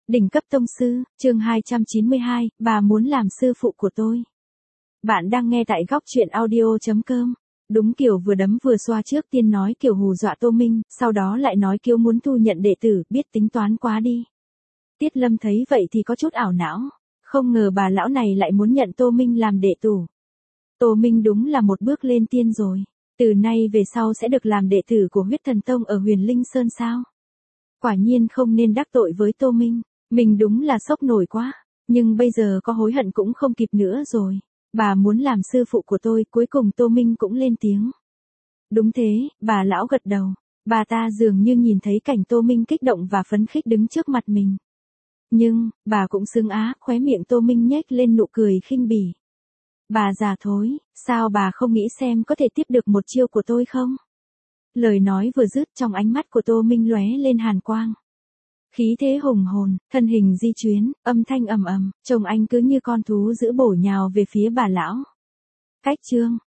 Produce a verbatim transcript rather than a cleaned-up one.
Đỉnh cấp tông sư, chương hai trăm chín mươi hai, bà muốn làm sư phụ của tôi. Bạn đang nghe tại góc truyện audio chấm com. Đúng kiểu vừa đấm vừa xoa, trước tiên nói kiểu hù dọa Tô Minh, sau đó lại nói kiểu muốn thu nhận đệ tử, biết tính toán quá đi. Tiết Lâm thấy vậy thì có chút ảo não, không ngờ bà lão này lại muốn nhận Tô Minh làm đệ tử. Tô Minh đúng là một bước lên tiên rồi, từ nay về sau sẽ được làm đệ tử của Huyết Thần Tông ở Huyền Linh Sơn sao? Quả nhiên không nên đắc tội với Tô Minh, mình đúng là sốc nổi quá, nhưng bây giờ có hối hận cũng không kịp nữa rồi. Bà muốn làm sư phụ của tôi, cuối cùng Tô Minh cũng lên tiếng. Đúng thế, bà lão gật đầu, bà ta dường như nhìn thấy cảnh Tô Minh kích động và phấn khích đứng trước mặt mình. Nhưng, bà cũng xứng á, khóe miệng Tô Minh nhếch lên nụ cười khinh bỉ. Bà già thối, sao bà không nghĩ xem có thể tiếp được một chiêu của tôi không? Lời nói vừa dứt, trong ánh mắt của Tô Minh lóe lên hàn quang. Khí thế hùng hồn, thân hình di chuyển, âm thanh ầm ầm, trông anh cứ như con thú dữ bổ nhào về phía bà lão. Cách chương,